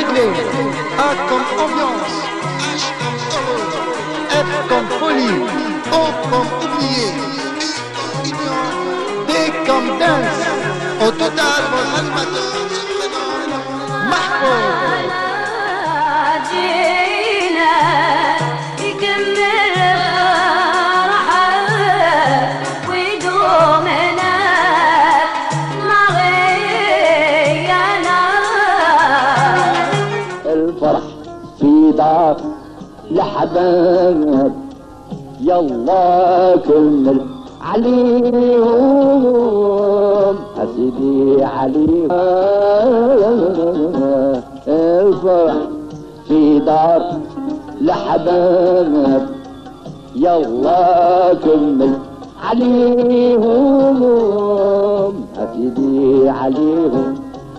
clé. A comme ambiance, H comme heureux, F comme folie, O comme oublié, U comme union, D comme dance. Au total, votre animateur se prénomme Mahfouz. الفرح في دار لحباب يلا كمل عليهم أسيدي عليهم الفرح في دار لحباب يلا كمل عليهم أسيدي عليهم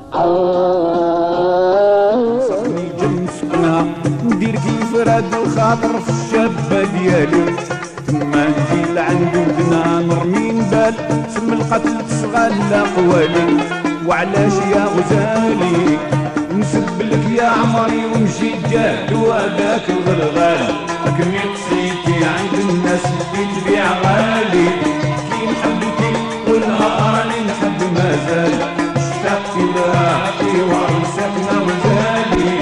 صحني جنسنا ندير كيف راد الخاطر في الشابة ديالي تما نجي لعند ودنا نرمي نبال سم القتل تشغل قوالي وعلاش يا غزالي نسب لك يا عمري ونجي جاد وهذاك الغلغال لكن قصيتي عند الناس اللي تبيع غالي كي نحبك والنهار اللي نحب مازال اشتقت لراحتي وعرسكنا وزالي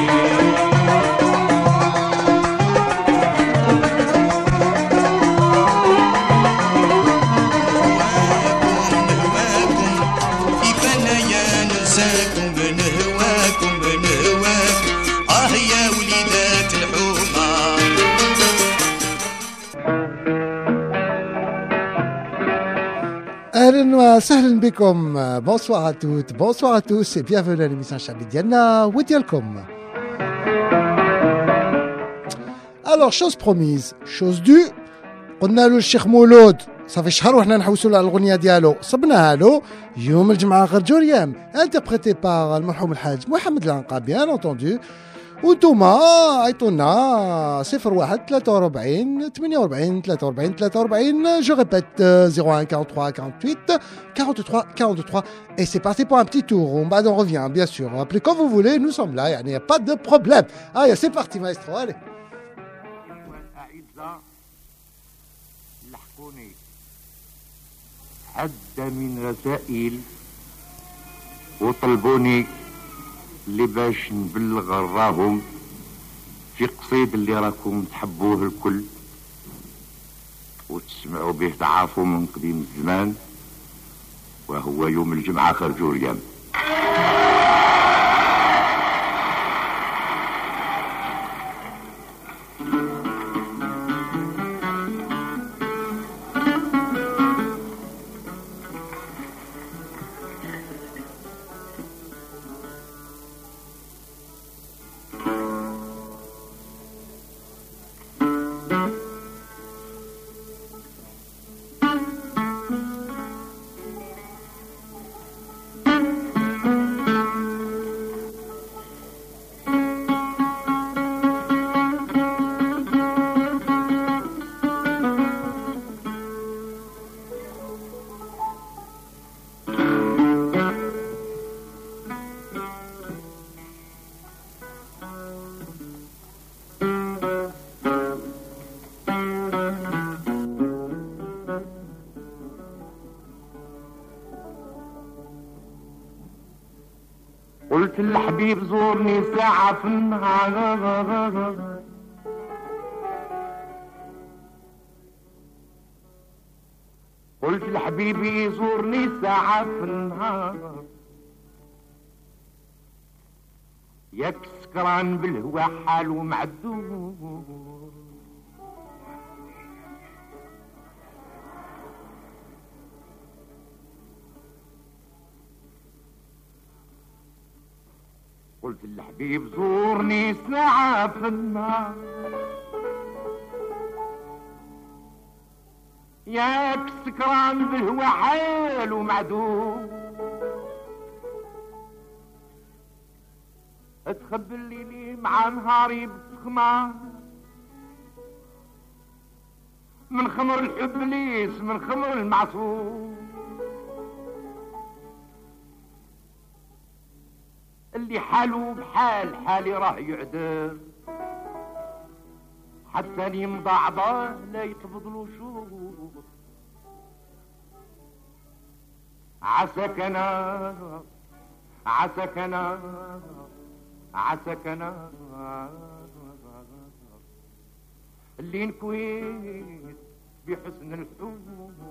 اهلا وسهلا بكم. بونسوار à toutes, bonsoir à tous et bienvenue à l'émission الشعبي ديالنا وديالكم. Alors chose promise, chose due. قلنا له الشيخ مولود صافي شهر وحنا نحوسوا له على الاغنيه ديالو صبناها له يوم الجمعه غير جوريام انتربريتي بار المرحوم الحاج محمد العنقا بيان اونتوندو. وانتوما عيطونا 01 43 48 43 43. Je répète 01 43 48 43 43 et c'est parti pour un petit tour. On revient bien sûr. Appelez quand vous voulez, nous sommes là, il n'y a pas de problème. Allez, c'est parti maestro, allez. عدة من رسائل وطلبوني اللي باش نبلغ راهم في قصيد اللي راكم تحبوه الكل وتسمعوا به تعافوا من قديم الزمان وهو يوم الجمعة خرج ريام. قلت للحبيب زورني ساعة في النهار قلت لحبيبي زورني ساعة في النهار ياك سكران بالهوا حاله معدود قلت للحبيب زورني ساعة في النهار ياك سكران بالهوا حاله معدود اتخبى الليلي مع نهاري بتخمار من خمر الحب ليس من خمر المعصوم اللي حالو بحال حالي راه يعدل حتى اللي مضعضه لا يقبضلو شوط عساك انا عساك انا عساك انا اللي نكويت بحسن الحب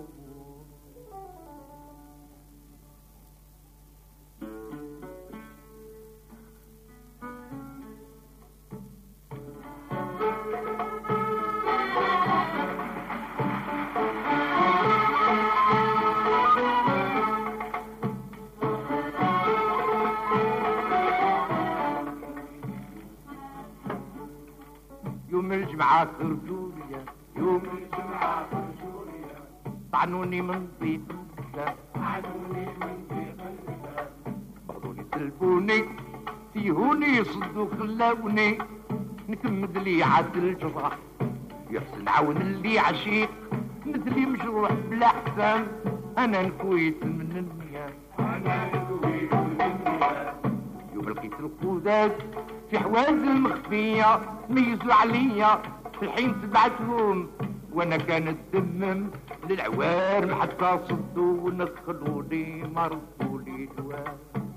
يوم الجمعة خرجوليا يوم الجمعة خرجوليا طعنوني من ضيق طعنوني من ضيق بغضوني سلبوني سيهوني يصدوا خلاوني نكمد لي عاد الجراح يحسن عون اللي عشيق مثلي مجروح بلا حسام انا نكويت من النيام انا نكويت من النيام يوم لقيت الخوذات في حوازن مخفية ميزوا عليا في الحين تبعتهم وانا كانت دمم للعوارم حتى صدوا ونخلوني مرفولي جوار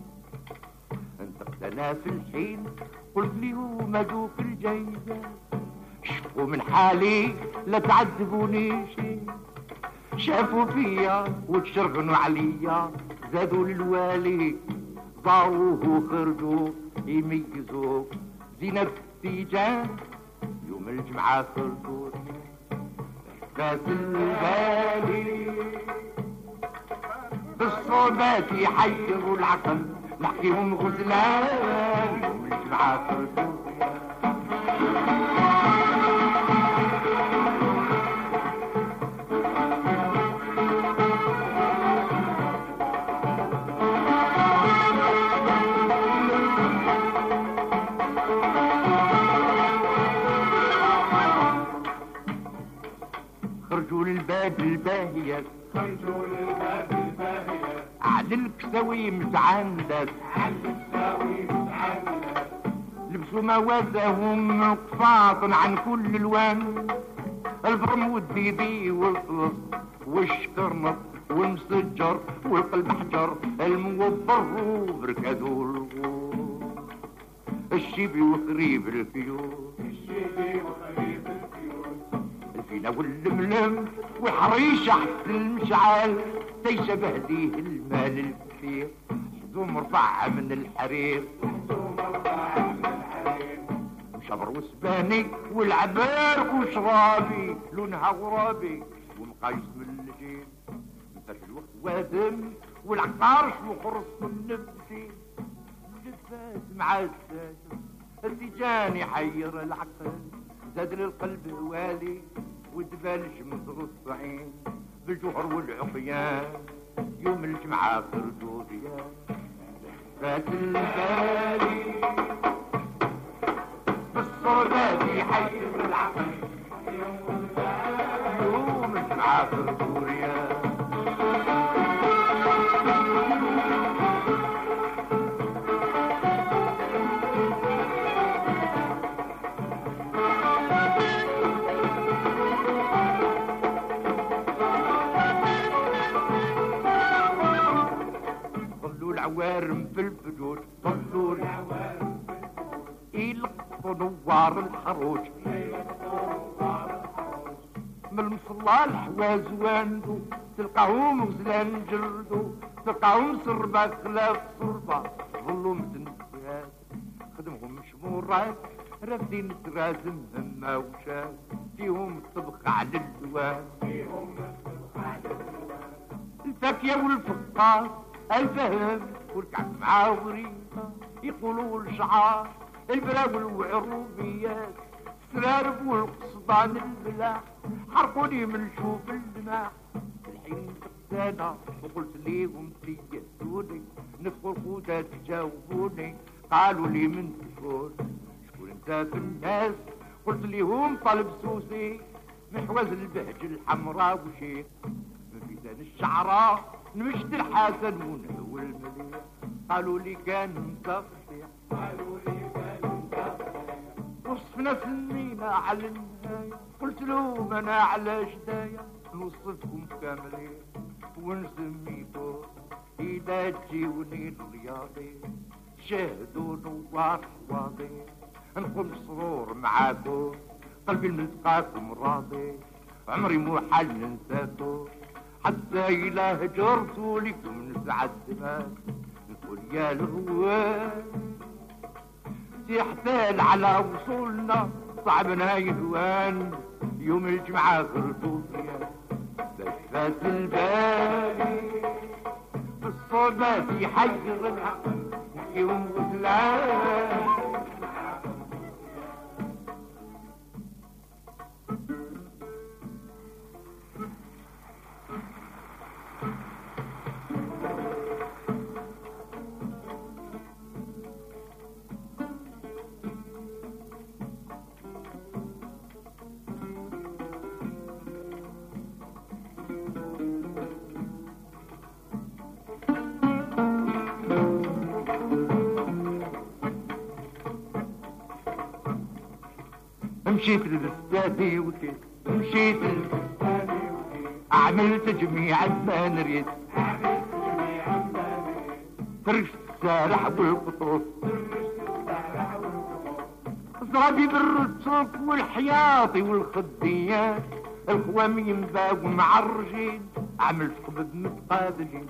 انت انا في الحين قلت ليهم هذوك الجايزة شفوا من حالي لا تعذبوني شيء شافوا فيا وتشرغنوا عليا زادوا للوالي ضاروه وخرجوا يميزوا زينب تيجان يوم الجمعة خرجوا فاس البالي بالصوبات يحيروا العقل نحكيهم غزلان يوم الجمعة خرجوا خرجوا للباب الباهية خرجوا للباب الباهية على الكساوي متعندت على الكساوي متعندت لبسوا موازهم قفاط عن كل الوان البرمود بيدي والفلس والشكرنط والمسجر والقلب حجر الموبر وبركادوا الغور الشيبي وخريب الفيوم الشيبي وخريب الفيوم الفينا واللملم وحريش حتى المشعل تيشبه ليه المال الكثير حزو مرفع من الحرير مشبر وسباني والعبارك وشرابي لونها غرابي ومقايس من الجيل مثل الوادم والعقارش وخرص من نفسي جفاز مع الساس الرجال يحير العقل زاد للقلب والي ودبال شمس الصعين بالجوهر والعقيان يوم الجمعة خرجوا ديان فات البالي بالصردات يحير العقل يوم الجمعة خرجوا ديان العوارم في البجوج طلوا العوارم في البجوج يلقطوا نوار الحروج من المصلى الحواز واندو تلقاهم غزلان جردو تلقاهم سربة خلاف صربة ظلوا متنفيات خدمهم شمورات رافدين ترازم هما وشات فيهم الطبخ على اللوان الفاكية والفقاس الفهم والكعب مع وريقة يقولوا الشعار البلاول والعروبيات السرارب والقصدان البلاح حرقوني من شوف الجماح الحين تقتانا وقلت ليهم تيهتوني نفقوا الخوذات جاوبوني قالوا لي من تكون شكون انت في الناس قلت ليهم طلب سوسي محوز البهج الحمراء وشيخ من ميدان الشعراء نمشت الحسن ونهو المليح قالوا لي كان مصفح وصفنا سمينا على النهاية قلت لهم انا على جدايا نوصفكم كاملين ونسميكم إذا تجيوني الرياضي شاهدوا نوار حواضي نقوم سرور معاكم قلبي نلقاكم راضي عمري مو حل ننساكم حتى إلا هجرتوا لكم نسعد دماغ نقول يا الهوان تحتال على وصولنا صعبنا يهوان يوم الجمعة غربوا فيها باش فات البالي بالصوبات يحير العقل يوم غزلان مشيت للستادي وكيت مشيت للستادي وكيت عملت جميع البانريت فرشت السارح والقطوف ضربي بالرتوك والحياطي والخديات الخوامي ينباو مع الرجيل عملت قبض متقابلين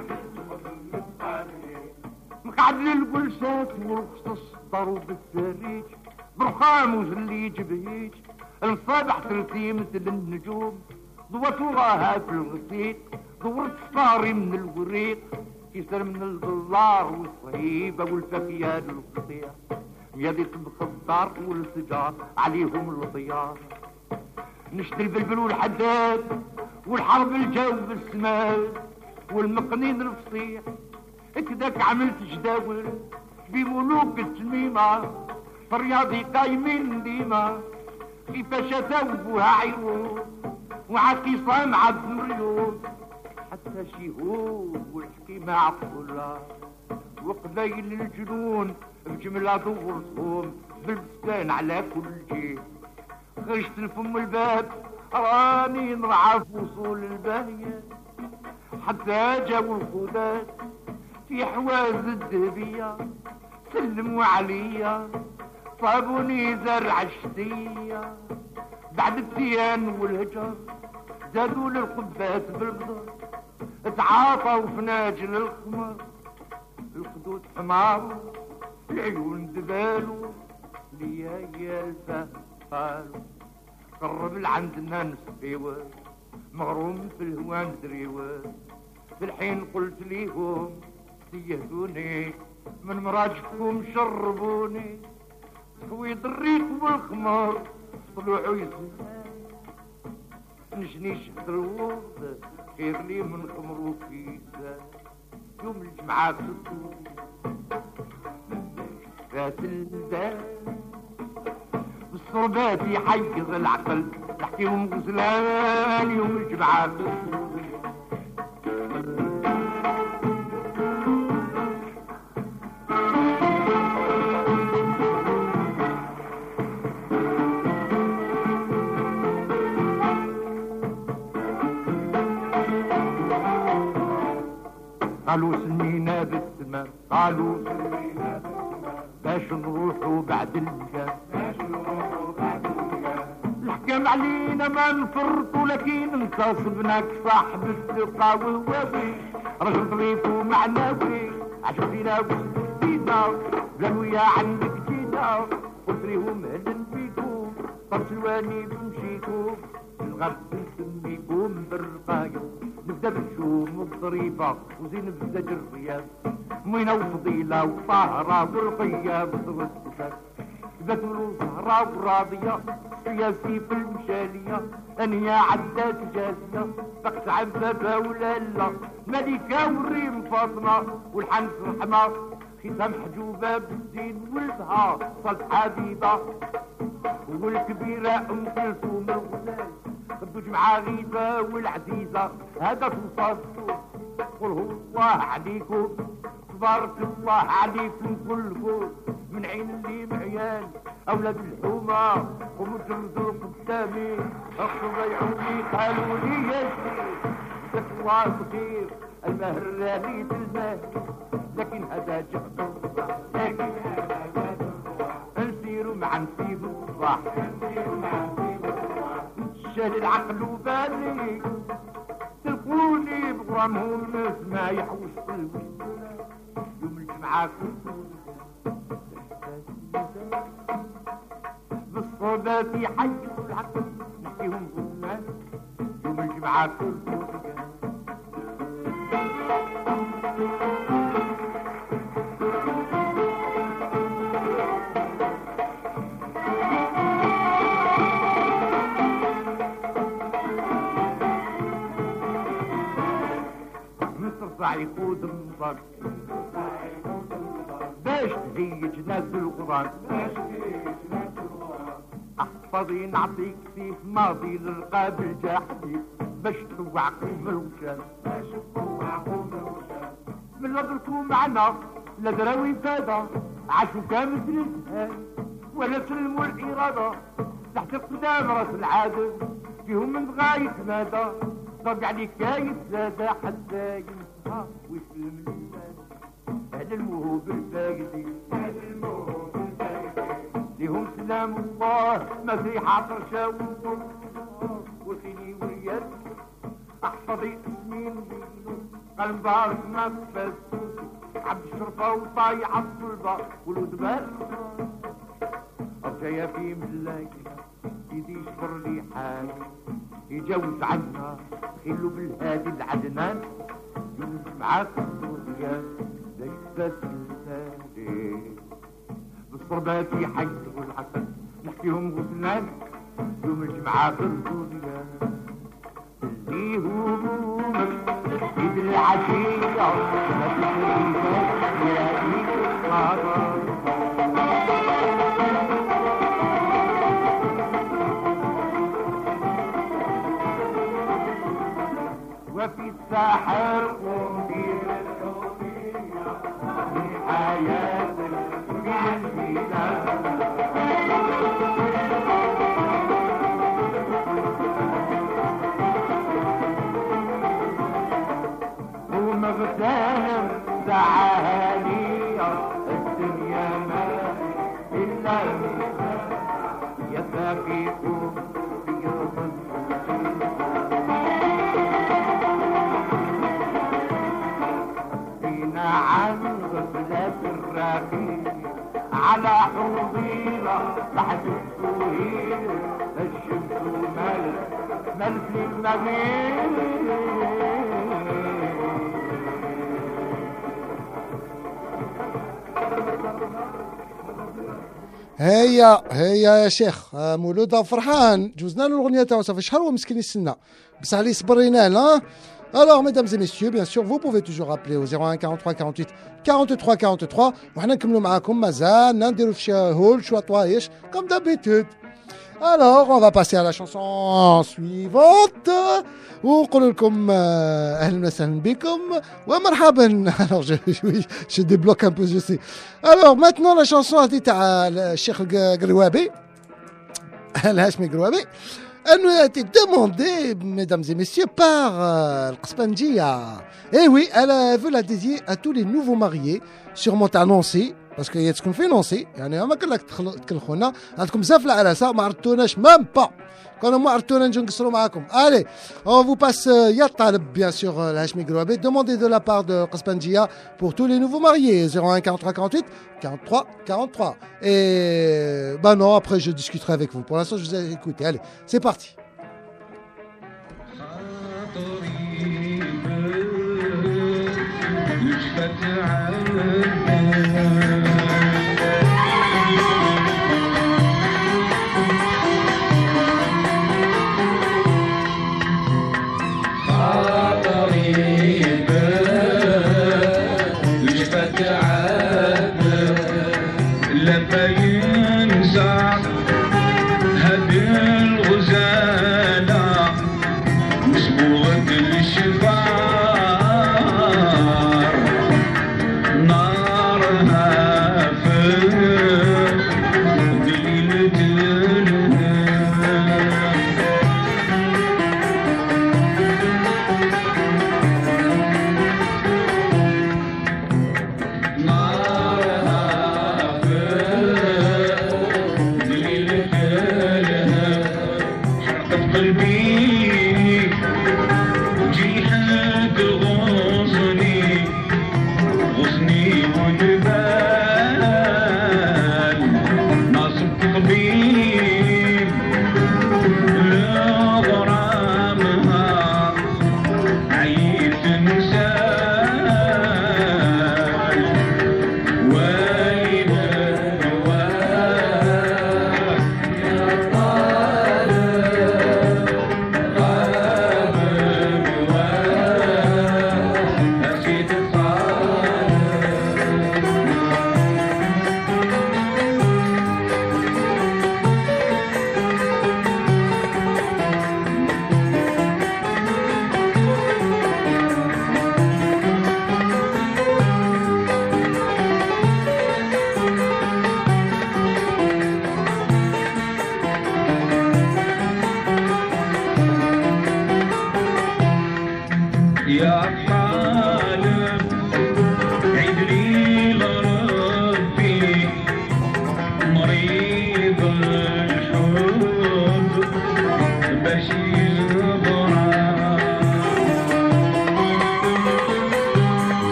مقعد للقلسات والخصص ضرب بالسريج برخام وزلي جبهيج الصبح تلتي مثل النجوم ضوت وراها في الغسيل دورت صاري من الوريق كسر من البلار والصهيبة والفكيان القطيع يدي طبخ الدار والسجار عليهم الضيار نشتري البلبل والحداد والحرب الجو بالسماد والمقنين الفصيح اكداك عملت جداول بملوك التميمة فرياضي قايمين ديما كيفاش ثوبها عيون وعكي صامعة بمريون حتى شيهود والحكيمة عقولها وقبايل الجنون بجملة دورتهم بالبستان على كل جهة خرجت لفم الباب راني نرعى في وصول الباهية حتى جاو الخدات في حواز الذهبية سلموا عليا صابوني زرع الشتية بعد التيان والهجر زادوا للقبات بالقدر تعاطوا في ناجل الخمر الخدود حمارو العيون دبالو ليا يالفه قالوا قرب لعندنا نسبيوه مغروم في الهوان دريوه في الحين قلت ليهم سيهدوني من مراجفكم شربوني حويض الريق والخمر طلوعوا يسمع نجني شهد الورد خير لي من خمر وكيسة يوم الجمعة بسطور فات البال بالصربات يحيض العقل تحكيهم غزلان يوم الجمعة بسطور قالوا سنينا بالسماء قالوا سنينا بالسماء باش نروحوا بعد الجام الحكام علينا ما نفرطوا لكن انتصبناك صاحب الثقة والوفي رجل ضريف ومعنوي عشان فينا وسبينا قالوا يا عندك جينا قلت ليهم اهلا بيكم طرسلواني بمشيكم الغرب نسميكم بالرقاية نبدا بالشوم والضريبة وزين بزاج الرياض مينة وفضيلة وطاهرة والقية بصغصتك بتولو زهرة وراضية سياسي في المشالية أنيا عدات جازية فقس عبابة ولالا ملكة والريم فاطمة والحنف رحمة ختام حجوبة بالزين ولدها صلت حبيبة والكبيرة أم كلثوم الغزال خدو جمعة غيبة والعزيزة هذا توصل قل هو الله عليكم تبارك الله عليكم كلكم من عين اللي معيان اولاد الحومه ومجردوا قدامي اخذوا ضيعوني قالوا لي يا شيخ جزاك الله بخير المهر راني المهر لكن هذا جهد نسيروا مع نسيب الصباح شال العقل وبالي تلقوني بغرامهم الناس ما يحوش قلبي يوم الجمعة بالصدى في حي العقل نحكيهم بالناس يوم الجمعة يقود النظر باش تهيج ناس القرآن احفظي نعطيك سيف ماضي للرقاب الجاحدي باش توع قلب الوشام من نظركم معنا لا دراوي فادا عاشوا كامل الجهاد ولا سلموا الإرادة تحت قدام راس العادة فيهم من غاية مدى ضاق عليك كايد زادة حتى ينسى ويسلم للناس أهل الموهوب الفاقدي لهم سلام الله ما في حاطر شاوم وفيني وياك احفظي اسمين قلب بارك ما تفاز عبد الشرطة وطايع الصلبة ولود بارك أرجع في ملاك يدي يشبر لي حاج يجوز عنا خلو بالهادي العدنان يونس معاك الدنيا ليش تسلسالي بالصربات حي والحسن نحكيهم غسلان يوم الجمعة في الدنيا اللي همومك يد العشية ما تشريك يا بيك وفي الساحر قومي من حياة ومغتنم دعانية الدنيا ما إلا يتفيق في فينا عن غفلة الراقي على حوضينا تحت السهيل الشمس ملك المغيب هيا يا شيخ مولود فرحان جوزنا له الاغنيه تاعو صافي شهر ومسكين يستنى بصح عليه صبرينا لا. Alors, mesdames et messieurs, bien sûr, vous pouvez toujours appeler au 01 43 48 43 43. وحنا نكملوا معاكم مازال نديروا في هول شويه طوايش comme d'habitude. Alors, on va passer à la chanson suivante. ونقول لكم اهلا وسهلا بكم ومرحبا. Alors, je débloque un peu, je sais. Alors, maintenant la chanson هذه تاع الشيخ القروابي الهاشمي القروابي. Elle a été demandée, mesdames et messieurs, par Qaspanjia. Et oui, elle veut la dédier à tous les nouveaux mariés, sûrement à Nancy, parce qu'il y a ce qu'on fait Nancy. يعني ما كان لك تكلخونا عندكم زفلة على سا ما عرفتوناش même pas. كانوا ما عرفتونا نجي نقصروا معاكم. Allez, on vous passe يا طالب bien sûr الهاشمي قروابي. Demandez de la part de Qaspanjia pour tous les nouveaux mariés. 01 43 48 43 43. Et bah non, après je discuterai avec vous. Pour l'instant, je vous ai écouté. Allez, c'est parti. الغزالة مسبوغة الشفاء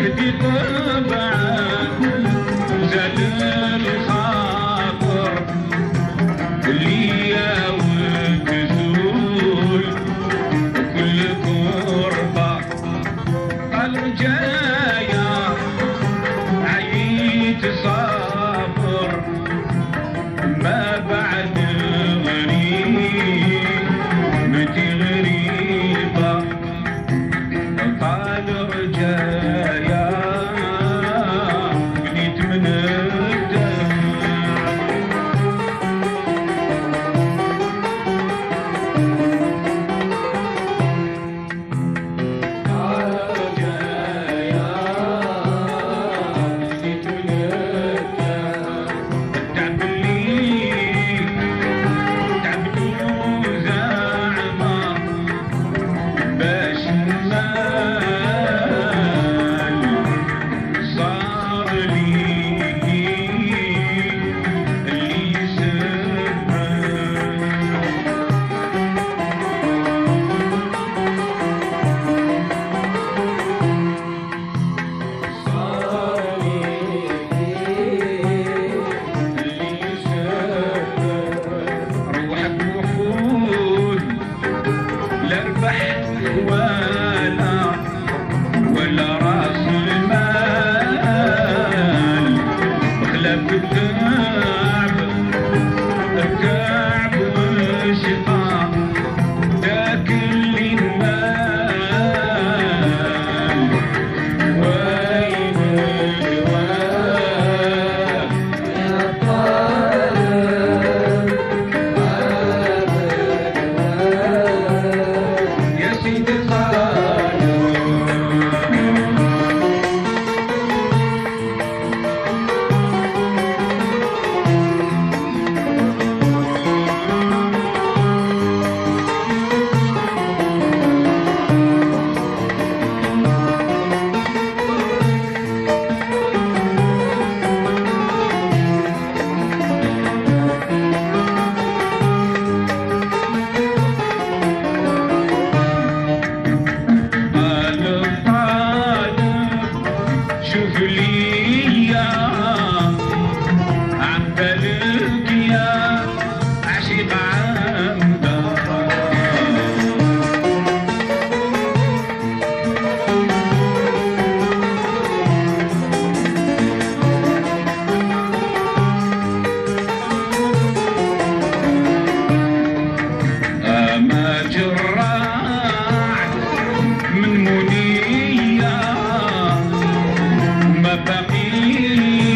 مهدي طبعا زاد الخاطر ليا وكسول وكل كربة قال رجايا عييت صابر ما بعد غريب متي غريبة قال رجايا بنيت من ولا راس المال خلاف التعب والشقاء ذاك اللي المال وين الواد يا طالب يا سيدي شوف لي عم بالك يا عشيق عندك ما جراح من منية ما بقي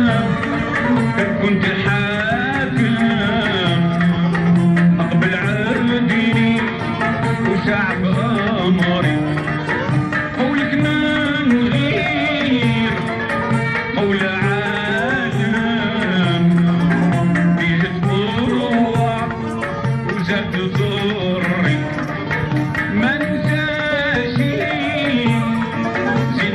كنت حاكم أقبل عردي وشعب أمري قولك ما نغير قول عالم فيه تبوع وزاد ضري ما نساش زيد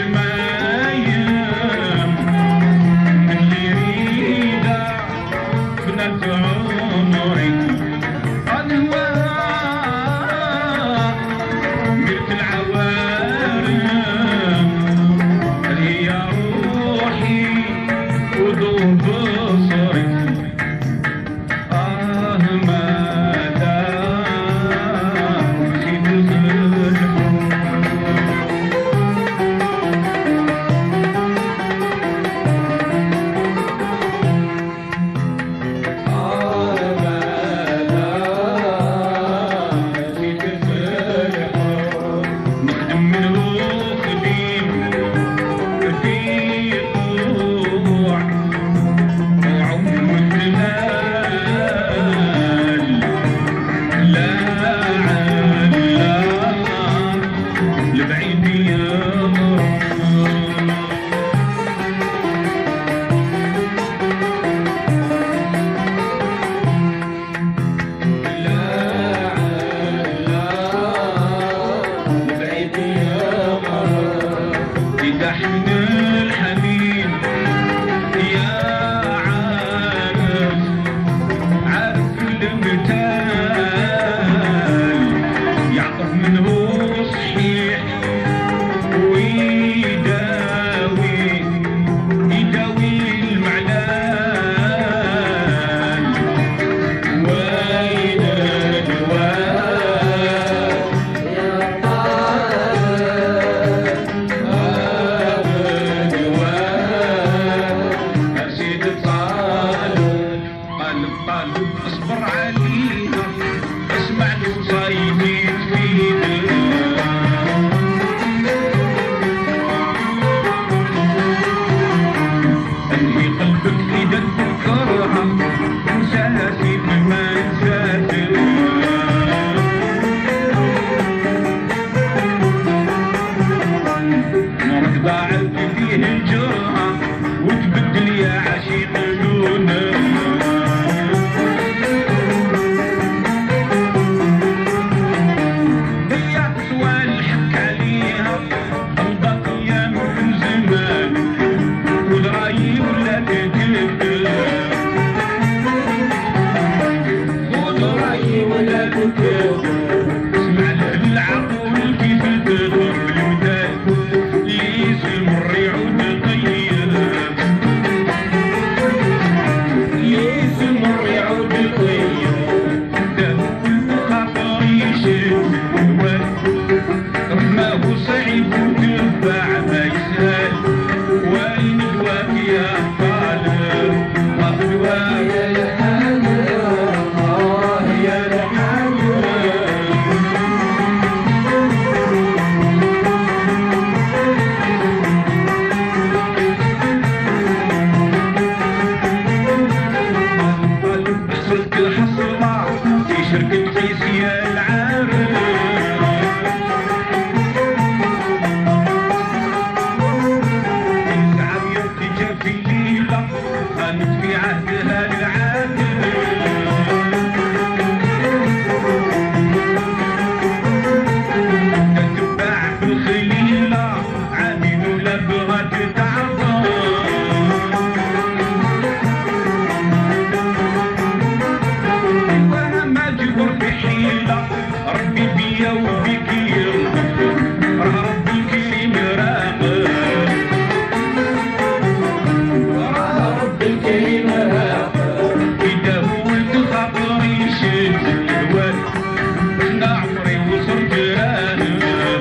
السمايم اللي يريدها بنات عمري أنواع قلت العوارم هي روحي وضوء بصري ماذا نسيت الخلق نخدم من وخديم في طوع وعمر الجمال لا علا لبعيد يمر يدحن الحنين يا عارف عارف المثال يعطف منه صحيح ويداوي المعلال وين الواد قلب اصبر عليها اسمع لي وصايدين فينا انهي قلبك اذا تفكرها انساها سيب ما نسافر نورك ضاعت فيه الجرأة وتبدل يا عشيق لونك اسمع العقول كيف تضرب المداد ليس المر يعود طيب ليس المر يعود طيب دام كل خاطر يشد ما هو صعيب وتنفع ما يسهل وين دواك يا طالب دواك يا شركة فيسيا العارف الزعم يرتجى في ليلة خانت في عهدها العادل تتباع بالخليلة عامل ولا بغات تعظم ربي بيا وبيك يرغب ربي الكريم راقب ربي الكريم راقب إذا هو الخاطر يشد الواد انا عمري وصلت راقب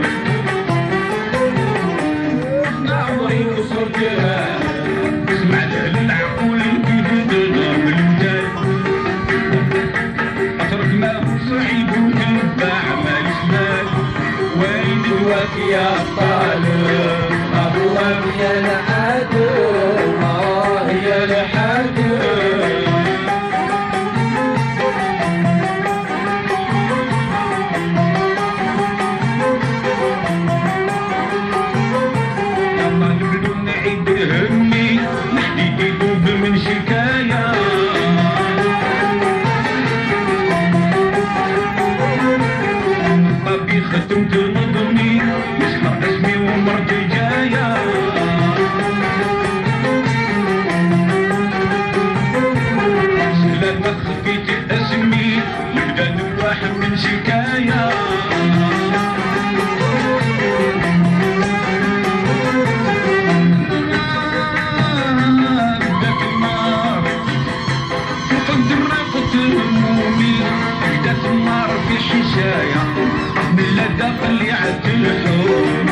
انا عمري وصلت راقب اسمع العقول كيف تضرب المثال اترك ما هو صعيب وتنفع ما يسمال وين دواك يا طالب ابوك يا العدو داخل يعدل الحب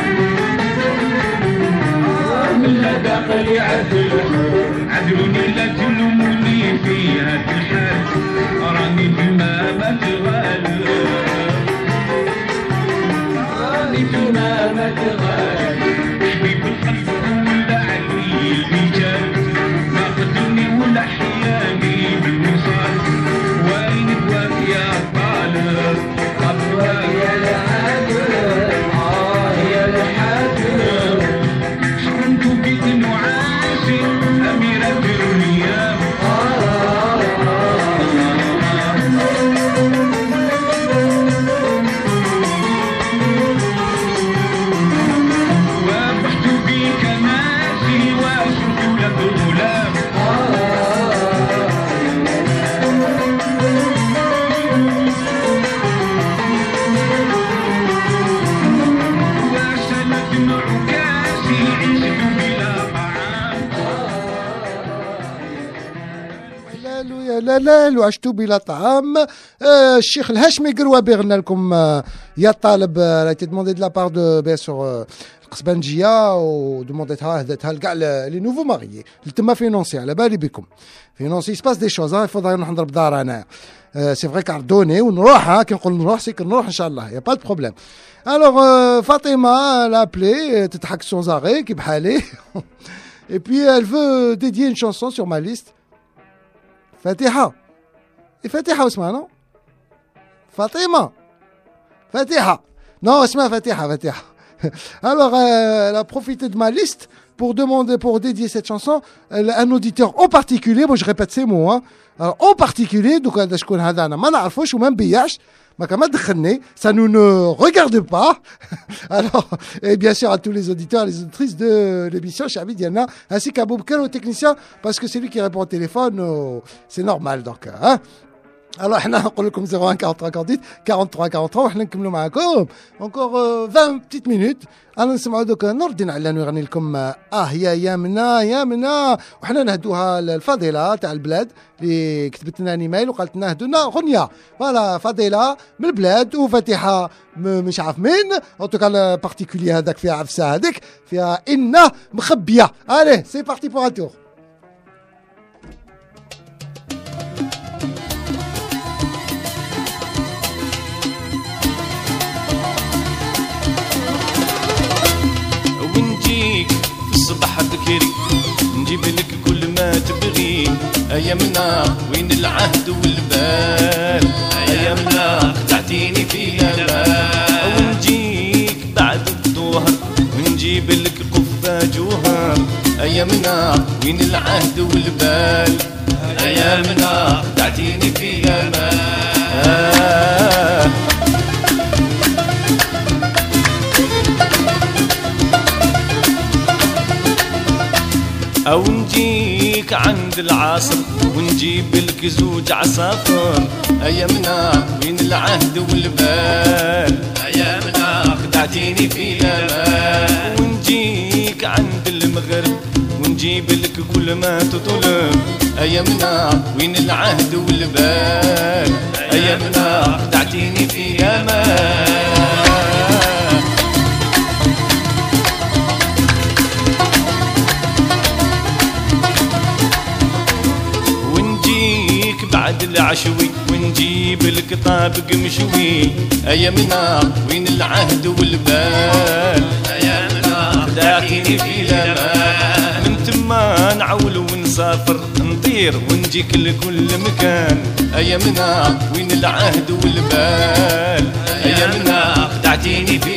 من داخل يعدل الحب عدلوني لا تلوموني في هاد الحال راني فيما ما تغالب راني فيما ما تغالب حبيب القلب ولا علي الرجال ما قدرني ولا حياني بالوصال وين دواك يا طالب طبواك يا العادل يا الحاكم شكنت بيت نعاسي أميرة الرياض وبحت بك ناسي وصرت لك غلام وسلت عكاسي عشت بلا طعام لالو يا لالو عشتوا بلا طعام. الشيخ الهاشمي قروابي غنى لكم يا طالب رايتي دوموندي دو لا بار دو بيان سور القصبانجيه ودومونديتها هداتها لكاع لي نوفو ماريي تما فينونسي على بالي بكم فينونسي سباس دي شوز يفوض نروح نضرب دار انايا سي فري كاردوني ونروح كي نقول نروح سي نروح ان شاء الله يا با دو بروبليم. الوغ فاطمه لابلي تضحك سون زاري كي بحالي et puis elle veut dédier une chanson sur ma liste. فاتحة فاتحة اسمها نو فاطمة فاتحة non اسمها فاتحة alors elle a profité de ma liste pour demander pour dédier cette chanson à un auditeur en particulier. Moi je répète ces mots hein. Alors en particulier donc هذا شكون هذا انا ما نعرفوش وما نبيعش ما كما دخلني ça nous ne regarde pas. Alors et bien sûr à tous les auditeurs et les auditrices de l'émission Chabi Diana ainsi qu'à Boubker au technicien parce que c'est lui qui répond au téléphone c'est normal donc hein. Alors احنا نقول لكم 01 43 48 43 43 وحنا نكملوا معكم encore 20 petites minutes. انا نسمعوا دوك نور الدين علان يغني لكم يا يمنا وحنا نهدوها الفضيله تاع البلاد اللي كتبت لنا ايميل وقالت لنا هدونا غنيه فوالا فضيله من البلاد وفاتحه مش عارف مين ان توكا البارتيكولي هذاك فيها عفسه هذيك فيها انه مخبيه. الي سي بارتي بور ان تور. ونجيك في الصباح بكري نجيب لك كل ما تبغي ايامنا وين العهد والبال ايامنا خدعتيني فيها المال ونجيك بعد الظهر ونجيب لك قفة جوهر ايامنا وين العهد والبال ايامنا خدعتيني فيها المال او نجيك عند العصر ونجيب لك زوج عصافر ايامنا وين العهد والبال ايامنا خدعتيني فيها المال ونجيك عند المغرب ونجيب لك كل ما تطلب ايامنا وين العهد والبال ايامنا خدعتيني فيها مال بعد العشوي ونجيب لك طابق مشوي ايامنا وين العهد والبال ايامنا خدعتيني في الامان من تما نعول ونسافر نطير ونجيك لكل مكان ايامنا وين العهد والبال ايامنا خدعتيني في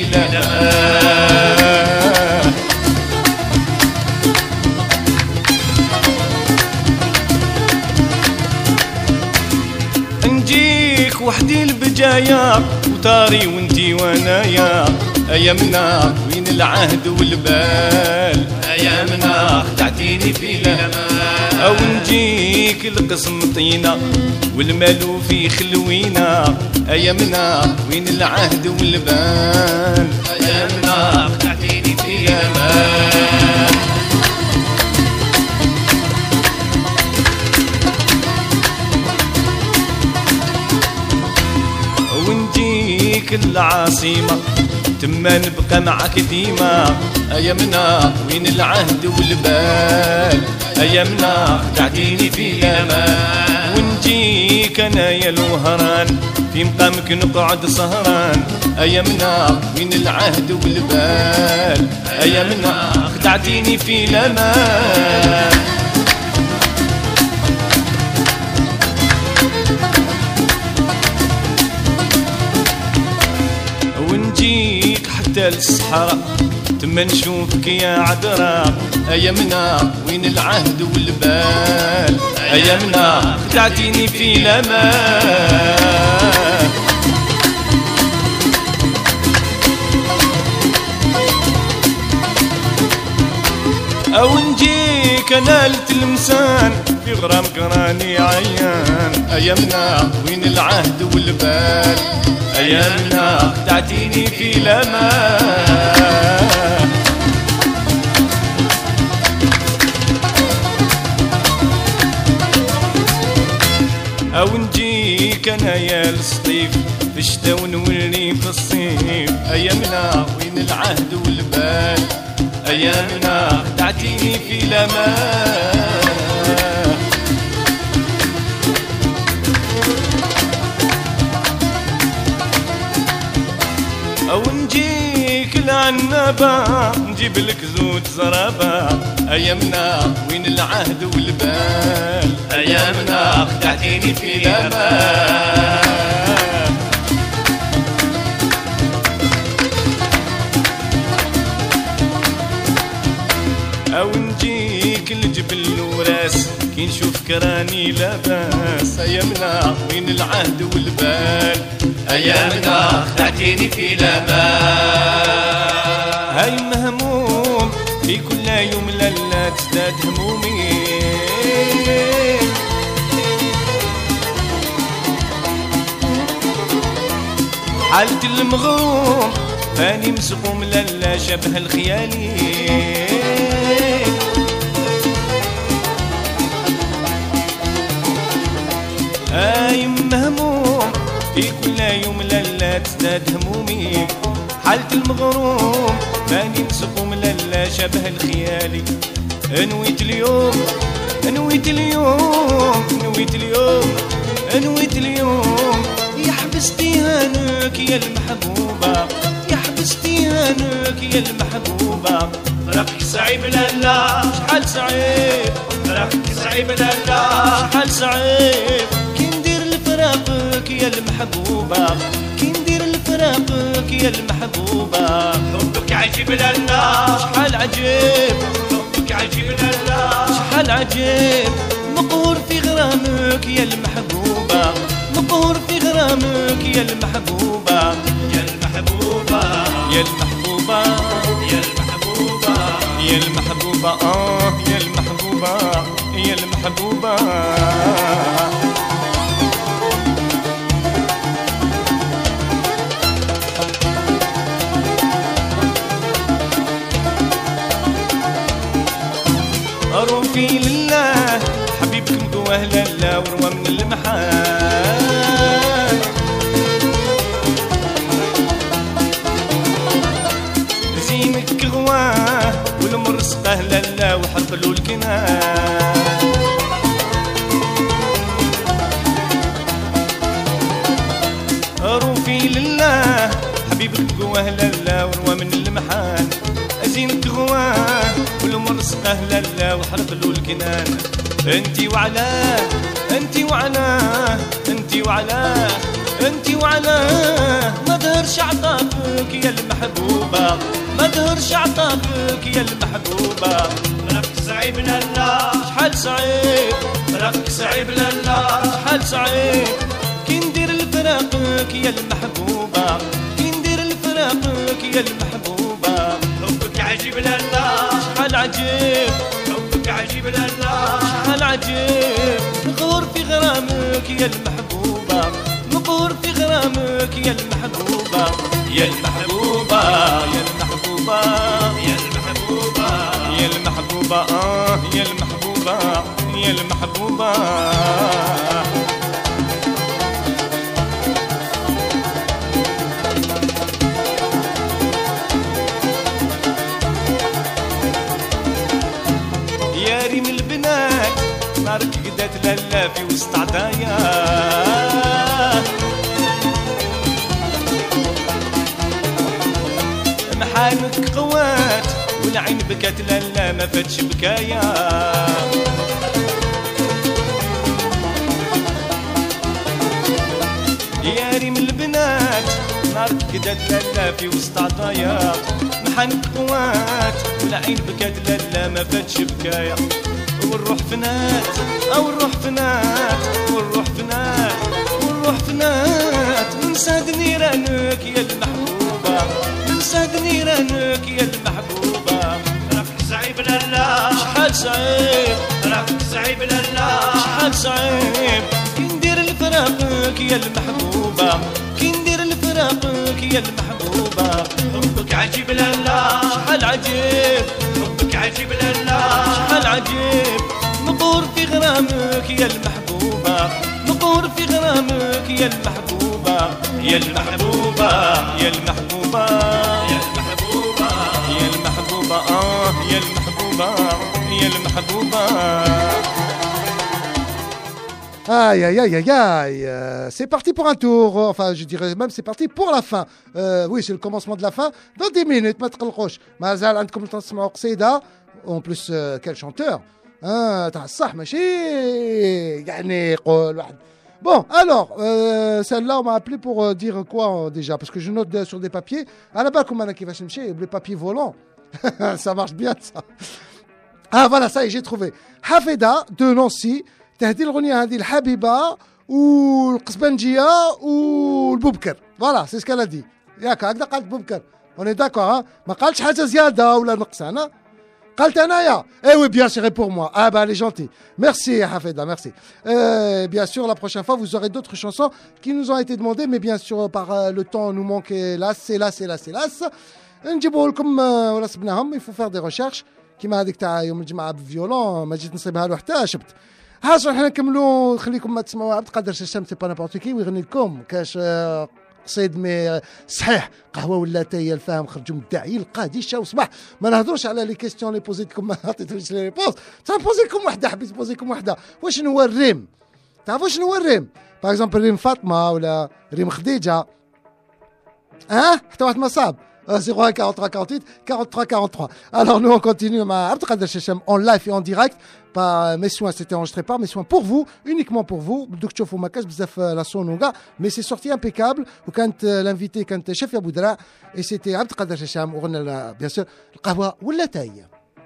الامان نجيك وحدي البجايا وطاري وانتي وانايا ايامنا وين العهد والبال ايامنا خدعتيني في الامان او نجيك القسم طينا والمالو في خلوينا ايامنا وين العهد والبال ايامنا خدعتيني في الامان ونجيك العاصمة تما نبقى معاك ديما. ايامنا وين العهد والبال، ايامنا خدعتيني في الامان. ونجيك انا يا الوهران في مقامك نقعد سهران. ايامنا وين العهد والبال، ايامنا خدعتيني في الامان. ونجيك حتى للصحراء تما نشوفك يا عذراء. ايامنا وين العهد والبال، ايامنا خدعتيني في الامان. او نجيك انا لتلمسان في غرامك راني عيان. ايامنا وين العهد والبال، ايامنا خدعتيني في الامان. او نجيك انا يا الصيف في الشتا ونولي في الصيف. ايامنا وين العهد والبال، ايامنا خدعتيني في الامان. او نجيك العنبة نجيب لك زوج زرابة. ايامنا وين العهد والبال، ايامنا خدعتيني في الامان. او نجيك الجبل وراس كي نشوفك راني لاباس. ايامنا وين العهد والبال، ايامنا خدعتيني في الامان. هاي مهموم في كل يوم لا تزداد همومي. حالة المغروم هاني مسقوم لا شبه الخيالي. هاي مهموم في كل يوم لا تزداد همومي. حالة المغروم ماني مسقوم لا شبه الخيالي. نويت اليوم نويت اليوم نويت اليوم نويت اليوم يا حبستي هانك يا المحبوبة، يا حبستي هانك يا المحبوبة. فراقك صعيب لالا شحال صعيب، فراقك صعيب لالا شحال صعيب. كي ندير لفراقك يا المحبوبة، كي ندير لفراقك يا المحبوبة. حبك عجيب لالا شحال عجيب، حبك عجيب لالا شحال عجيب. مقهور في غرامك يا المحبوبة، مقهور في غرامك يا المحبوبة. يا المحبوبة يا المحبوبة يا المحبوبة يا المحبوبة يا المحبوبة يا المحبوبة. روفي لله حبيبك مقواه لالا وروى من المحال. زينك غواه والمر سقاه لالا وحرق له الكنان. روفي لله حبيبك مقواه لالا وروى من المحال. زينك غواه والمر سقاه لالا وحرق له الكنان. انتي وعلاه انتي وعلاه انتي وعلاه انتي وعلاه. ما ظهرش عطافك يا المحبوبة، ما ظهرش عطافك يا المحبوبة. فراقك صعيب لالا شحال صعيب، فراقك صعيب لالا شحال صعيب. كي ندير لفراقك يا المحبوبة، كي ندير لفراقك يا المحبوبة. حبك عجيب لالا شحال عجيب، حبك عجيب لالا شحال عجيب. مقهور في غرامك يا المحبوبة، مقهور في غرامك يا المحبوبة. يا المحبوبة يا المحبوبة يا المحبوبة يا المحبوبة يا المحبوبة يا المحبوبة. نارك قدات لالا في وسط عدايا محالك قوات والعين بكات لالا ما فاتش بكايا يا ريم البنات نارك قدات لالا في وسط عطايا محنك قوات والعين بكات لالا ما فاتش بكايا والروح فنات او الروح فنات والروح فنات والروح فنات من ساد نيرانك يا المحبوبة من ساد نيرانك يا المحبوبة راك صعيب لالا شحال صعيب راك صعيب لالا شحال صعيب كي ندير لفراقك يا المحبوبة كي ندير لفراقك يا المحبوبة حبك عجيب لالا شحال عجيب حبك عجيب لالا شحال عجيب مقور في غرامك يا المحبوبة مقور في غرامك يا المحبوبة يا المحبوبة يا المحبوبة يا المحبوبة يا المحبوبة يا المحبوبة يا المحبوبة. Aïe, aïe, aïe, aïe, aïe. C'est parti pour un tour. Enfin, je dirais même c'est parti pour la fin. Oui, c'est le commencement de la fin. Dans 10 minutes, ما تقلقوش. مازال عندكم تسمعوا قصيدة. En plus, quel chanteur. تاع الصح ماشي يعني يقول واحد. Bon, alors, celle-là, on m'a appelé pour dire quoi déjà? Parce que je note sur des papiers. À la base, comme on a qui va chercher, les papiers volants. Ça marche bien, ça. Ah, voilà, ça y est, j'ai trouvé. Hafeda de Nancy. تهدي الغنية هذه الحبيبة والقسبنجية والبوبكر. فوالا سي سكالا دي ياك هكذا قالت بوبكر. اوني داكور ها ما قالتش حاجة زيادة ولا نقص. أنا قالت أنايا. Eh oui, bien sûr, et pour moi. Ah bah, elle est gentille. Merci, Hafeda, merci. Bien sûr, la prochaine fois, vous aurez d'autres chansons qui nous ont été demandées, mais bien sûr, par le temps nous manque, hélas, hélas, hélas, hélas. نجيبوا لكم ولا صبناهم. Il faut faire des recherches. كيما هذيك تاع يوم الجمعة بفيولون ما جيت نصيبها له حتى شبت. هاش راح نكملوا نخليكم ما تسمعوا عبد القادر شاشم سي با نابورت كي ويغني لكم كاش قصيد مي صحيح قهوه ولا تاي الفهم خرجوا من الداعي القادشه وصباح ما نهضروش على لي كيستيون لي بوزيتكم ما عطيتليش لي ريبونس تنبوزيكم وحده حبيت نبوزيكم وحده واش هو الريم تعرفوا شنو هو الريم باغ اكزومبل ريم فاطمه ولا ريم خديجه حتى واحد ما صاب 01 43 48 43 43. Alors nous on continue à Abdelkader Chachem en live et en direct. Pas mes soins, c'était enregistré par mes soins pour vous, uniquement pour vous. Donc tu fais ma casse bzaf la sononga, mais c'est sorti impeccable. Ou quand l'invité quand chef Yaboudra et c'était Abdelkader Chachem. On a bien sûr le qahwa ou la taille.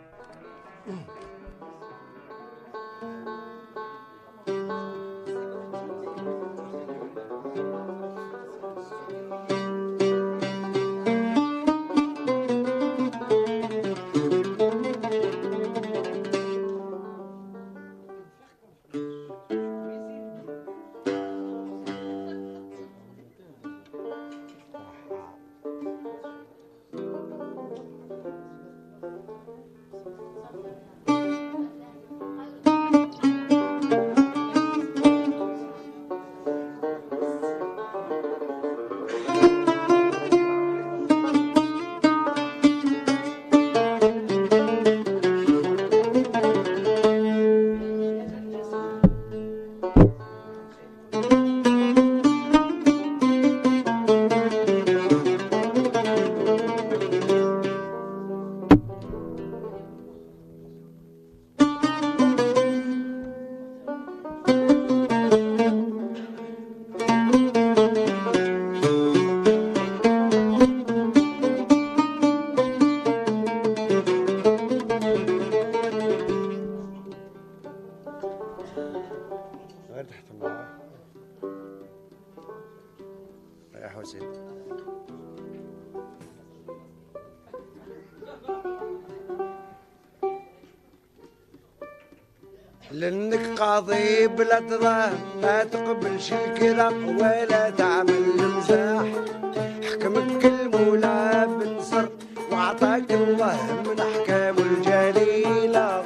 لانك قاضي بلا تضاه ما تقبلش الكرا ولا تعمل المزاح حكمك المولى بنصر وعطاك الله من احكام الجليله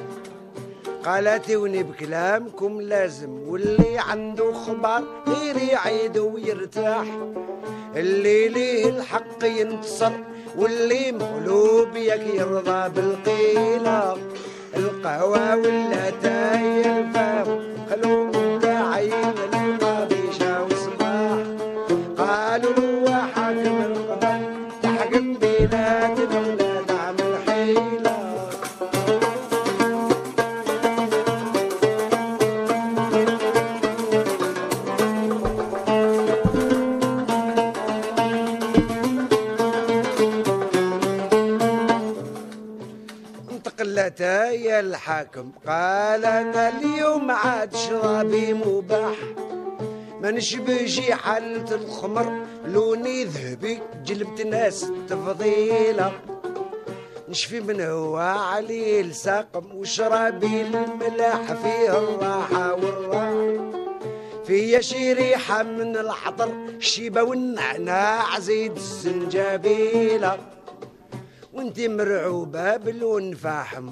قالتوني بكلامكم لازم واللي عنده خبر غير يعيد ويرتاح اللي ليه الحق ينتصر واللي مغلوب ياك يرضى بالقيله القهوة ولا تاي الفاو تايا الحاكم قال انا اليوم عاد شرابي مباح ما نشبهش حالة الخمر لوني ذهبي جلبت ناس تفضيلة نشفي من هو عليه الساقم وشرابي الملاح فيه الراحة والراحة فيا شي ريحة من الحضر الشيبة والنعناع زيد الزنجبيلة وانتي مرعوبة بلون فاحم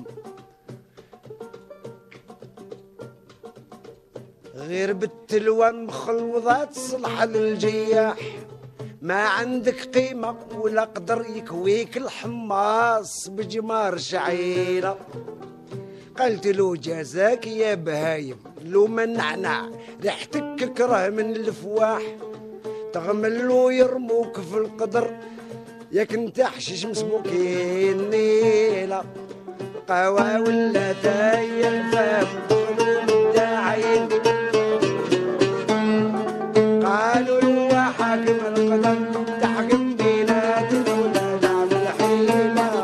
غير بالتلوى مخلوضة تصلح للجياح ما عندك قيمة ولا قدر يكويك الحماص بجمار شعيرة قلت له جازاك يا بهايم لو منعنع ريحتك كره من الفواح تغمل له يرموك في القدر ياك انت حشيش مسبوكين نيلة قوا ولا تايا الفام داعين قالوا له حاكم القدر تحكم بيناتنا ولا نعمل حيلة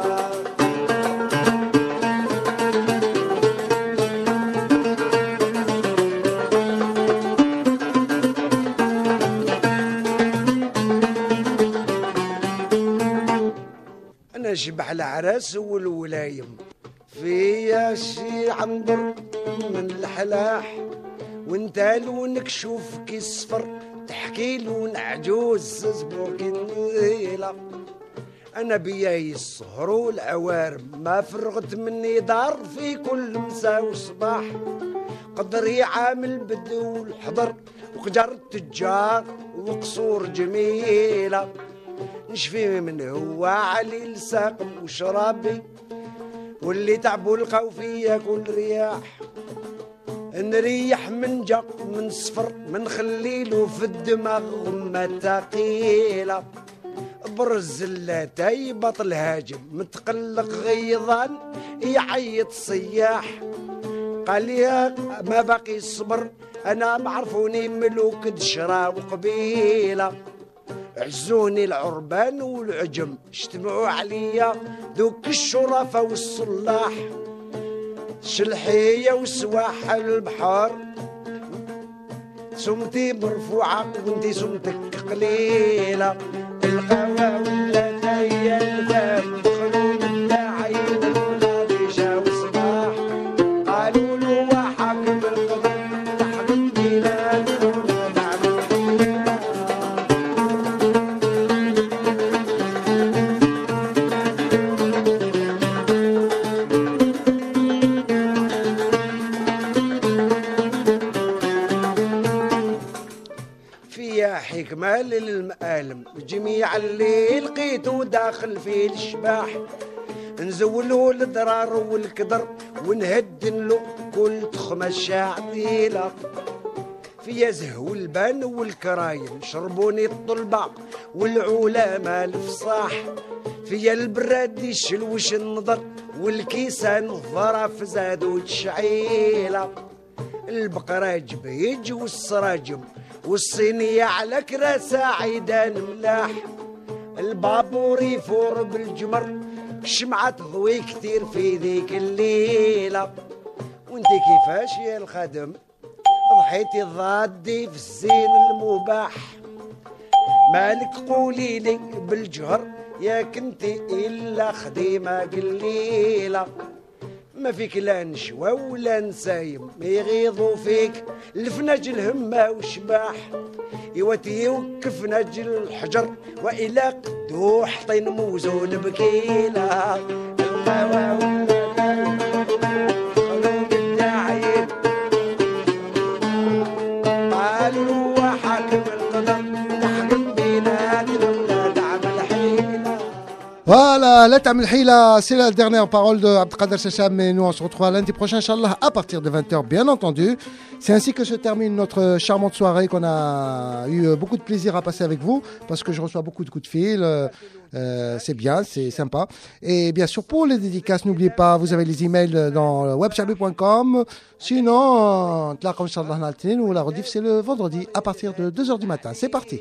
انا شبح العراس والولايم فيا شي عنبر من الحلاح وانت لونك شوف كي صفر تحكي لون عجوز زبوكينيلا انا بياي السهر والعوارم ما فرغت مني دار في كل مساء وصباح قدري عامل بدو والحضر وقجر التجار وقصور جميله نشفي من هو علي الساقم وشرابي واللي تعبوا لقاو فيا كل رياح نريح من جق من صفر من خليله في الدماغ غمة ثقيلة برز اللاتاي بطل هاجم متقلق غيظان يعيط صياح قال يا ما باقي الصبر انا معرفوني ملوك دشرا وقبيله عزوني العربان والعجم اجتمعوا عليا دوك الشرفة والصلاح شلحية وسواح البحر سمتي مرفوعة وانتي سمتك قليلة القوا ولا تايا الباب دخلوا من داعين الغابشة وصباح قالوا له حاكم القدر تحكم بلادنا ولا نعمل حيلة حكمة للمآلم جميع اللي لقيته داخل فيه الشباح نزوله الضرار والكدر ونهدن له كل تخمة شاعديلة فيا زهو البان والكرايم شربوني الطلبة والعلماء الفصاح فيا البراد الشلوش النظر والكيسان الظرف زادوا تشعيلة البقرة جبيج والسراجم والصينية على كراسة عيدان ملاح البابور يفور بالجمر الشمعة تضوي كتير في ذيك الليلة وانتي كيفاش يا الخدم ضحيتي ضادي في الزين المباح مالك قولي لي بالجهر يا كنتي إلا خديمة قليلة ما فيك لا نشوى ولا نسايم ما يغيظوا فيك الفناج الهمة وشباح يواتي يوقف نجل الحجر وإلى قدو حطين موزون بكيلة القوا خلوم الداعين قالوا حاكم القدر تحكم بيناتنا ولا تعمل حيلة. Voilà, la Tam Hila, c'est la dernière parole de Abdelkader Chacham, mais nous on se retrouve lundi prochain, Inch'Allah, à partir de 20h, bien entendu. C'est ainsi que se termine notre charmante soirée qu'on a eu beaucoup de plaisir à passer avec vous, parce que je reçois beaucoup de coups de fil, c'est bien, c'est sympa. Et bien sûr, pour les dédicaces, n'oubliez pas, vous avez les emails dans webchabi.com. Sinon, Tlaqaw Inch'Allah Naltin, ou la rediff, c'est le vendredi, à partir de 2h du matin. C'est parti.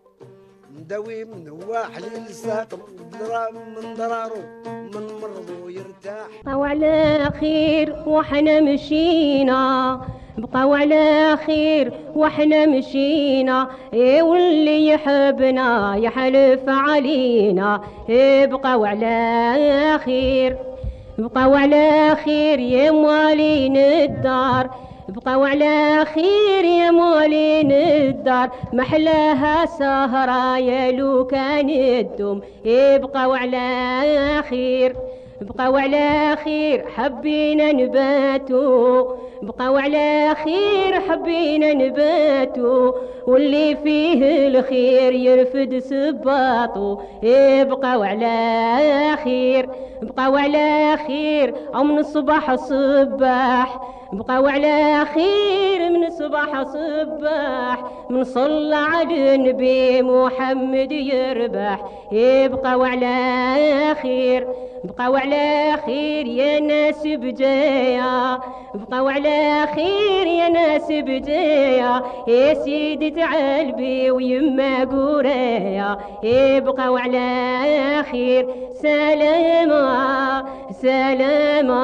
ندوي من واحد الساق من ضرارو من مرضو يرتاح. وعلى خير وحنا مشينا، بقاو على خير وحنا مشينا، واللي يحبنا يحلف علينا، بقاو على خير، بقاو على خير يا موالين الدار، بقاو على خير يا موالين الدار، محلاها سهرة يا لو كان الدم، بقاو على خير، بقاو على خير حبينا نباتو، بقاو على خير حبينا نباتو، واللي فيه الخير يرفد سباطو، بقاو على خير، بقاو على خير أو من الصباح صباح، بقاو على خير من الصباح صباح، من صلى على النبي محمد يربح، بقاو على خير، بقاو على خير يا ناس بجايا، بقاو على خير يا ناس بجايا، يا سيدي تعال بي ويما قرايا، بقاو على خير، سلامة سلامة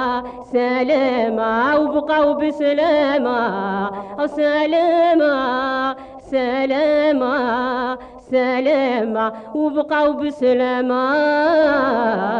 سلامة وبقاو بسلامة، سلامة سلامة سلامة وبقاو بسلامة.